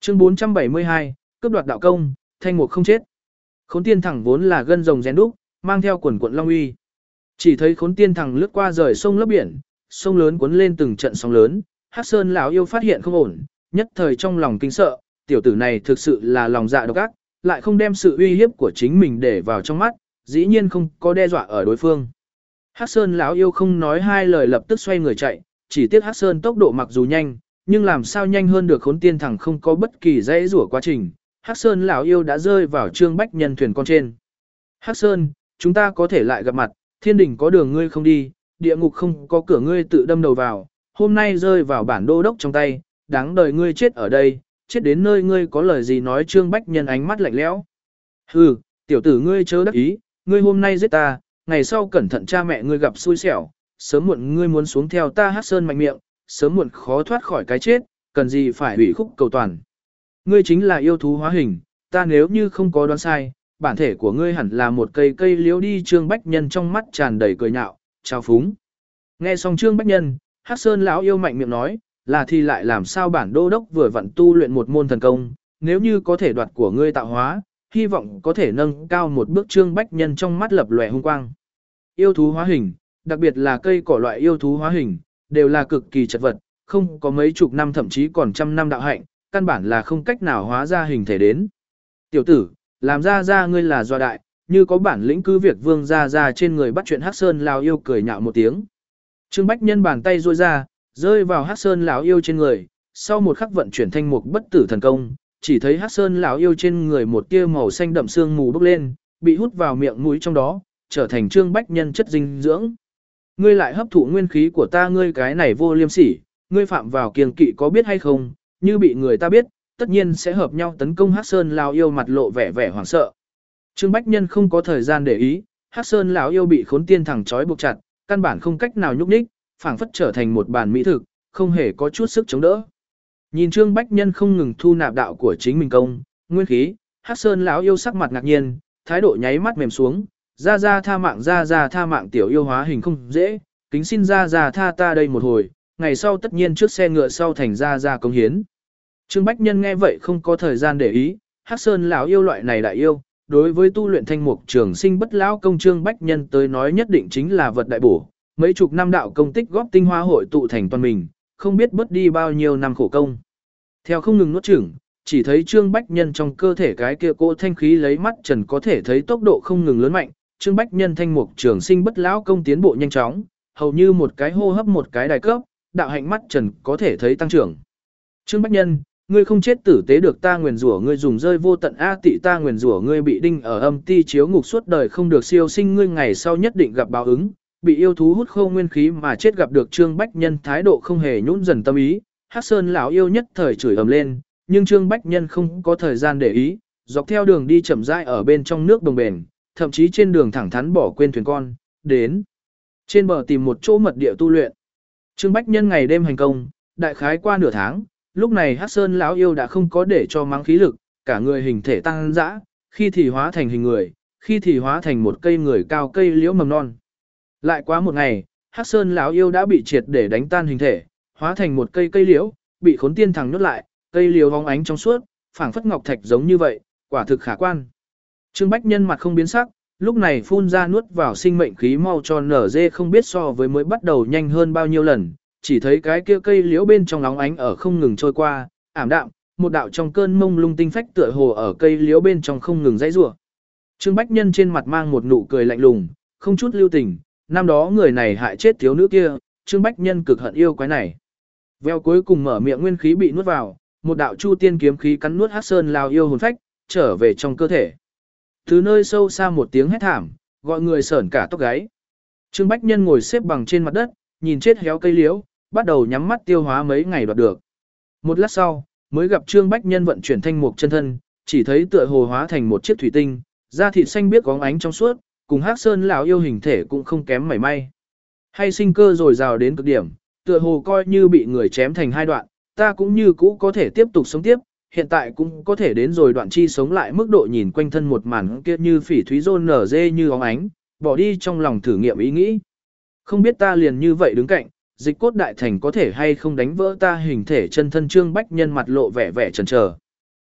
Chương 472, cướp đoạt đạo công, thanh mục không chết. Khốn tiên thẳng vốn là gân rồng rèn đúc, mang theo quần quận long uy. Chỉ thấy khốn tiên thẳng lướt qua rời sông lấp biển, sông lớn cuốn lên từng trận sóng lớn, Hắc Sơn lão yêu phát hiện không ổn, nhất thời trong lòng kinh sợ, tiểu tử này thực sự là lòng dạ độc ác, lại không đem sự uy hiếp của chính mình để vào trong mắt, dĩ nhiên không có đe dọa ở đối phương. Hắc Sơn lão yêu không nói hai lời lập tức xoay người chạy, chỉ tiếc Hắc Sơn tốc độ mặc dù nhanh, nhưng làm sao nhanh hơn được khốn tiên thẳng không có bất kỳ dãy rủa quá trình. Hắc Sơn lão yêu đã rơi vào Trương Bách Nhân thuyền con trên. Hắc Sơn, chúng ta có thể lại gặp mặt, thiên đình có đường ngươi không đi, địa ngục không có cửa ngươi tự đâm đầu vào, hôm nay rơi vào bản đô đốc trong tay, đáng đời ngươi chết ở đây, chết đến nơi ngươi có lời gì nói. Trương Bách Nhân ánh mắt lạnh lẽo. Hừ, tiểu tử ngươi chớ đắc ý, ngươi hôm nay giết ta, ngày sau cẩn thận cha mẹ ngươi gặp xui xẻo, sớm muộn ngươi muốn xuống theo ta. Hắc Sơn mạnh miệng, sớm muộn khó thoát khỏi cái chết, cần gì phải ủy khúc cầu toàn. Ngươi chính là yêu thú hóa hình, ta nếu như không có đoán sai, bản thể của ngươi hẳn là một cây liễu đi. Trương Bách Nhân trong mắt tràn đầy cười nhạo, trào phúng. Nghe xong Trương Bách Nhân, Hắc Sơn lão yêu mạnh miệng nói, là thì lại làm sao, bản đô đốc vừa vặn tu luyện một môn thần công, nếu như có thể đoạt của ngươi tạo hóa, hy vọng có thể nâng cao một bước. Trương Bách Nhân trong mắt lập lòe hung quang. Yêu thú hóa hình, đặc biệt là cây cỏ loại yêu thú hóa hình, đều là cực kỳ chật vật, không có mấy chục năm thậm chí còn trăm năm đạo hạnh, căn bản là không cách nào hóa ra hình thể đến. Tiểu tử, làm ra ngươi là doa đại, như có bản lĩnh cứ việc vương ra trên người bắt chuyện. Hắc Sơn lão yêu cười nhạo một tiếng. Trương Bách Nhân bàn tay duỗi ra, rơi vào Hắc Sơn lão yêu trên người, sau một khắc vận chuyển thanh mục bất tử thần công, chỉ thấy Hắc Sơn lão yêu trên người một tia màu xanh đậm sương mù bốc lên, bị hút vào miệng mũi trong đó, trở thành Trương Bách Nhân chất dinh dưỡng. Ngươi lại hấp thụ nguyên khí của ta, ngươi cái này vô liêm sỉ, ngươi phạm vào kiêng kỵ có biết hay không, như bị người ta biết, tất nhiên sẽ hợp nhau tấn công. Hắc Sơn lão yêu mặt lộ vẻ hoảng sợ. Trương Bách Nhân không có thời gian để ý, Hắc Sơn lão yêu bị khốn tiên thẳng trói buộc chặt, căn bản không cách nào nhúc nhích, phảng phất trở thành một bàn mỹ thực, không hề có chút sức chống đỡ. Nhìn Trương Bách Nhân không ngừng thu nạp đạo của chính mình công, nguyên khí, Hắc Sơn lão yêu sắc mặt ngạc nhiên, thái độ nháy mắt mềm xuống, ra tha mạng tiểu yêu hóa hình không dễ, kính xin ra tha ta đây một hồi, ngày sau tất nhiên trước xe ngựa sau thành ra công hiến. Trương Bách Nhân nghe vậy không có thời gian để ý, Hắc Sơn lão yêu loại này đại yêu, đối với tu luyện thanh mục trường sinh bất lão công Trương Bách Nhân tới nói nhất định chính là vật đại bổ, mấy chục năm đạo công tích góp tinh hoa hội tụ thành toàn mình, không biết bớt đi bao nhiêu năm khổ công. Theo không ngừng nuốt chửng, chỉ thấy Trương Bách Nhân trong cơ thể cái kia cỗ thanh khí lấy mắt trần có thể thấy tốc độ không ngừng lớn mạnh, Trương Bách Nhân thanh mục trường sinh bất lão công tiến bộ nhanh chóng, hầu như một cái hô hấp một cái đài cấp, đạo hạnh mắt trần có thể thấy tăng trưởng. Trương Bách Nhân, ngươi không chết tử tế được, ta nguyền rủa ngươi dùng rơi vô tận a tị, ta nguyền rủa ngươi bị đinh ở âm ti chiếu ngục suốt đời không được siêu sinh, ngươi ngày sau nhất định gặp báo ứng, bị yêu thú hút khô nguyên khí mà chết. Gặp được Trương Bách Nhân thái độ không hề nhũn dần tâm ý, Hắc Sơn lão yêu nhất thời chửi ầm lên, nhưng Trương Bách Nhân không có thời gian để ý, dọc theo đường đi chậm rãi ở bên trong nước đồng bền, thậm chí trên đường thẳng thắn bỏ quên thuyền con, đến trên bờ tìm một chỗ mật địa tu luyện. Trương Bách Nhân ngày đêm hành công, đại khái qua nửa tháng, lúc này Hắc Sơn lão yêu đã không có để cho mắng khí lực, cả người hình thể tăng dã, khi thì hóa thành hình người, khi thì hóa thành một cây người cao cây liễu mầm non. Lại quá một ngày, Hắc Sơn lão yêu đã bị triệt để đánh tan hình thể, hóa thành một cây liễu, bị khốn tiên thẳng nhốt lại, cây liễu vóng ánh trong suốt, phảng phất ngọc thạch giống như vậy, quả thực khả quan. Trương Bách Nhân mặt không biến sắc, lúc này phun ra nuốt vào sinh mệnh khí mau cho nở dê không biết so với mới bắt đầu nhanh hơn bao nhiêu lần, chỉ thấy cái kia cây liễu bên trong nóng ánh ở không ngừng trôi qua, ảm đạm, một đạo trong cơn mông lung tinh phách tựa hồ ở cây liễu bên trong không ngừng dãy rủa. Trương Bách Nhân trên mặt mang một nụ cười lạnh lùng, không chút lưu tình, năm đó người này hại chết thiếu nữ kia, Trương Bách Nhân cực hận yêu quái này. Veo cuối cùng mở miệng nguyên khí bị nuốt vào, một đạo chu tiên kiếm khí cắn nuốt Hắc Sơn lão yêu hồn phách, trở về trong cơ thể. Từ nơi sâu xa một tiếng hét thảm, gọi người sởn cả tóc gáy. Trương Bách Nhân ngồi xếp bằng trên mặt đất, nhìn chết héo cây liễu, bắt đầu nhắm mắt tiêu hóa mấy ngày đoạt được. Một lát sau, mới gặp Trương Bách Nhân vận chuyển thanh mục chân thân, chỉ thấy tựa hồ hóa thành một chiếc thủy tinh, da thịt xanh biếc óng ánh trong suốt, cùng Hắc Sơn lão yêu hình thể cũng không kém mảy may. Hay sinh cơ dồi dào đến cực điểm, tựa hồ coi như bị người chém thành hai đoạn, ta cũng như cũ có thể tiếp tục sống tiếp, hiện tại cũng có thể đến rồi đoạn chi sống lại mức độ. Nhìn quanh thân một màn kia như phỉ thúy rôn nở dê như óng ánh, bỏ đi trong lòng thử nghiệm ý nghĩ. Không biết ta liền như vậy đứng cạnh, dịch cốt đại thành có thể hay không đánh vỡ ta hình thể chân thân. Trương Bách Nhân mặt lộ vẻ chần chờ.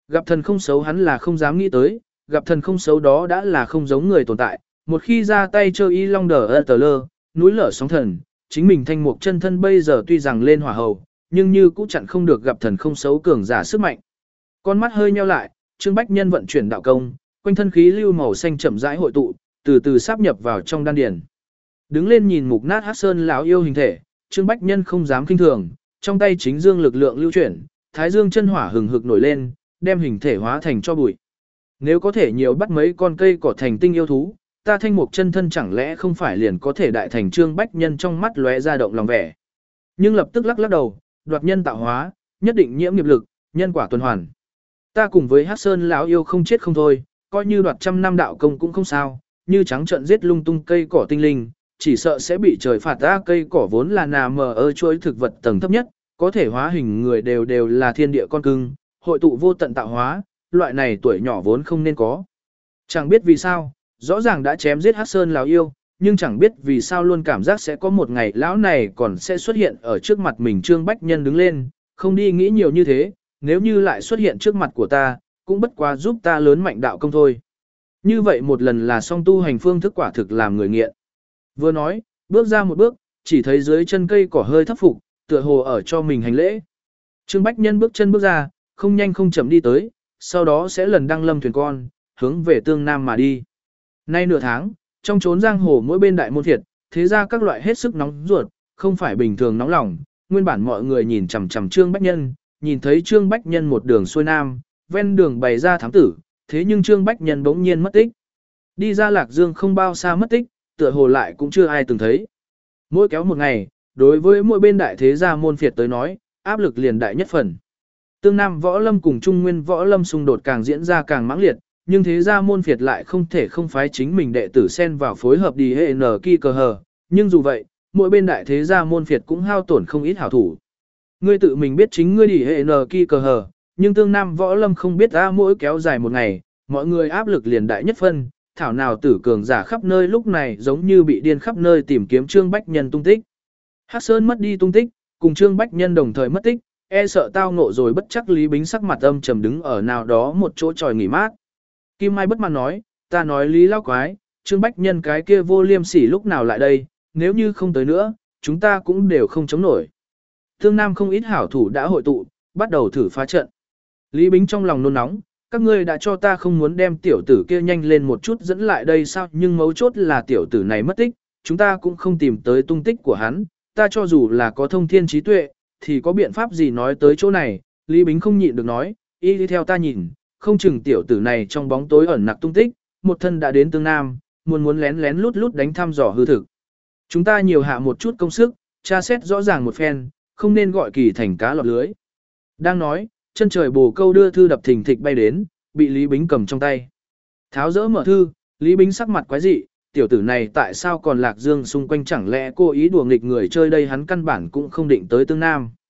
Gặp thần không xấu hắn là không dám nghĩ tới, gặp thần không xấu đó đã là không giống người tồn tại, một khi ra tay chơi y long đờ tờ lơ, núi lở sóng thần, chính mình thanh mục chân thân bây giờ tuy rằng lên hỏa hầu, nhưng như cũng chặn không được gặp thần không xấu cường giả sức mạnh. Con mắt hơi nheo lại, Trương Bách Nhân vận chuyển đạo công, quanh thân khí lưu màu xanh chậm rãi hội tụ, từ từ sáp nhập vào trong đan điền. Đứng lên nhìn mục nát Hắc Sơn lão yêu hình thể, Trương Bách Nhân không dám kinh thường, trong tay chính dương lực lượng lưu chuyển, thái dương chân hỏa hừng hực nổi lên, đem hình thể hóa thành cho bụi. Nếu có thể nhiều bắt mấy con cây cỏ thành tinh yêu thú, ta thanh mục chân thân chẳng lẽ không phải liền có thể đại thành Trương Bách Nhân trong mắt lóe ra động lòng vẻ. Nhưng lập tức lắc lắc đầu, đoạt nhân tạo hóa, nhất định nhiễm nghiệp lực, nhân quả tuần hoàn. Ta cùng với Hắc Sơn lão yêu không chết không thôi, coi như đoạt trăm năm đạo công cũng không sao, như trắng trợn giết lung tung cây cỏ tinh linh, chỉ sợ sẽ bị trời phạt. Ta cây cỏ vốn là nằm ở chuỗi thực vật tầng thấp nhất, có thể hóa hình người đều là thiên địa con cưng, hội tụ vô tận tạo hóa, loại này tuổi nhỏ vốn không nên có. Chẳng biết vì sao, rõ ràng đã chém giết Hắc Sơn lão yêu, nhưng chẳng biết vì sao luôn cảm giác sẽ có một ngày lão này còn sẽ xuất hiện ở trước mặt mình. Trương Bách Nhân đứng lên, không đi nghĩ nhiều như thế, nếu như lại xuất hiện trước mặt của ta, cũng bất quá giúp ta lớn mạnh đạo công thôi. Như vậy một lần là xong, tu hành phương thức quả thực làm người nghiện. Vừa nói, bước ra một bước, chỉ thấy dưới chân cây cỏ hơi thấp phục, tựa hồ ở cho mình hành lễ. Trương Bách Nhân bước chân bước ra, không nhanh không chậm đi tới, sau đó sẽ lần đăng lâm thuyền con, hướng về tương nam mà đi. Nay nửa tháng, trong chốn giang hồ mỗi bên đại môn thiệt, thế ra các loại hết sức nóng ruột, không phải bình thường nóng lòng. Nguyên bản mọi người nhìn chằm chằm Trương Bách Nhân, nhìn thấy Trương Bách Nhân một đường xuôi nam, ven đường bày ra thám tử, thế nhưng Trương Bách Nhân bỗng nhiên mất tích. Đi ra Lạc Dương không bao xa mất tích, tựa hồ lại cũng chưa ai từng thấy. Mỗi kéo một ngày, đối với mỗi bên đại thế gia môn phiệt tới nói, áp lực liền đại nhất phần. Tương Nam Võ Lâm cùng Trung Nguyên Võ Lâm xung đột càng diễn ra càng mãng liệt, nhưng thế gia môn phiệt lại không thể không phái chính mình đệ tử xen vào phối hợp đi hệ nở kỳ cờ hờ. Nhưng dù vậy, mỗi bên đại thế gia môn phiệt cũng hao tổn không ít hảo thủ. Ngươi tự mình biết chính ngươi đi hệ nở kỳ cờ hờ, nhưng Tương Nam Võ Lâm không biết ra mỗi kéo dài một ngày, mọi người áp lực liền đại nhất phân, thảo nào tử cường giả khắp nơi lúc này giống như bị điên khắp nơi tìm kiếm Trương Bách Nhân tung tích. Hắc Sơn mất đi tung tích, cùng Trương Bách Nhân đồng thời mất tích, e sợ tao ngộ rồi bất chắc. Lý Bính sắc mặt âm trầm đứng ở nào đó một chỗ tròi nghỉ mát. Kim Mai bất mãn nói, ta nói Lý lão quái, Trương Bách Nhân cái kia vô liêm sỉ lúc nào lại đây, nếu như không tới nữa, chúng ta cũng đều không chống nổi. Tương Nam không ít hảo thủ đã hội tụ, bắt đầu thử phá trận. Lý Bính trong lòng nôn nóng, các ngươi đã cho ta không muốn đem tiểu tử kia nhanh lên một chút dẫn lại đây sao, nhưng mấu chốt là tiểu tử này mất tích, chúng ta cũng không tìm tới tung tích của hắn, ta cho dù là có thông thiên trí tuệ, thì có biện pháp gì nói tới chỗ này. Lý Bính không nhịn được nói, y đi theo ta nhìn, không chừng tiểu tử này trong bóng tối ẩn nặc tung tích, một thân đã đến Tương Nam, muốn lén lén lút lút đánh thăm dò hư thực. Chúng ta nhiều hạ một chút công sức, tra xét rõ ràng một phen, không nên gọi kỳ thành cá lọt lưới. Đang nói, chân trời bồ câu đưa thư đập thình thịch bay đến, bị Lý Bính cầm trong tay. Tháo dỡ mở thư, Lý Bính sắc mặt quái dị, tiểu tử này tại sao còn Lạc Dương xung quanh, chẳng lẽ cô ý đùa nghịch người chơi đây, hắn căn bản cũng không định tới Tương Nam.